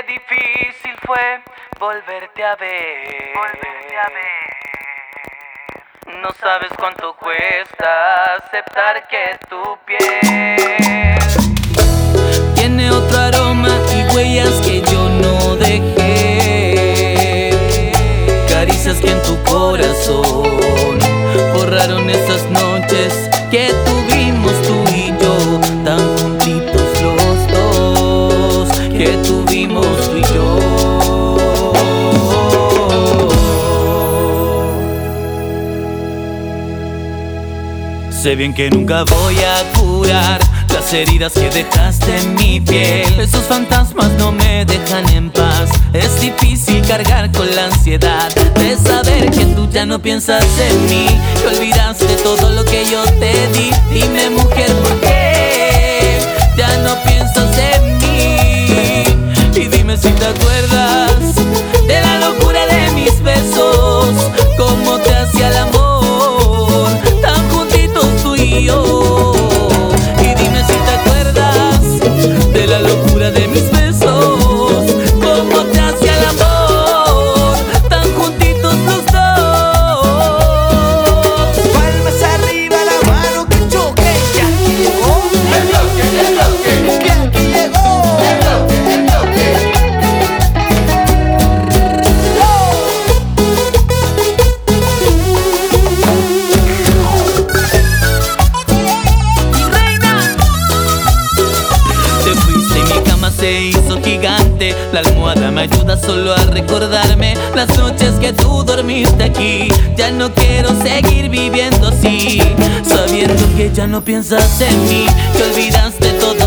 difícil fue volverte a ver. No sabes cuánto cuesta aceptar que tu piel tiene otro aroma y huellas que yo no dejé, caricias que en tu corazón borraron esas noches que tuvimos tú y yo, tan juntitos los dos, que tuvimos tú y yo. Sé bien que nunca voy a curar las heridas que dejaste en mi piel. Esos fantasmas no me dejan en paz. Es difícil cargar con la ansiedad de saber que tú ya no piensas en mí, que olvidaste todo lo que yo te di. Dime, mujer, ¿por qué ya no piensas en mí? Y dime si te acuerdas de la locura de mis besos, cómo te hacía el amor, tan juntitos tú y yo. Y dime si te acuerdas de la locura de mis besos, cómo te hacía el amor, tan juntitos los dos. Palmas arriba, la mano que choque. Ya aquí llegó el bloque, el bloque. Ya aquí llegó el bloque, el bloque. Te fuiste y mi cama se hizo gigante. La almohada me ayuda solo a recordarme las noches que tú dormiste aquí. Ya no quiero seguir viviendo así, sabiendo que ya no piensas en mí, que olvidaste todo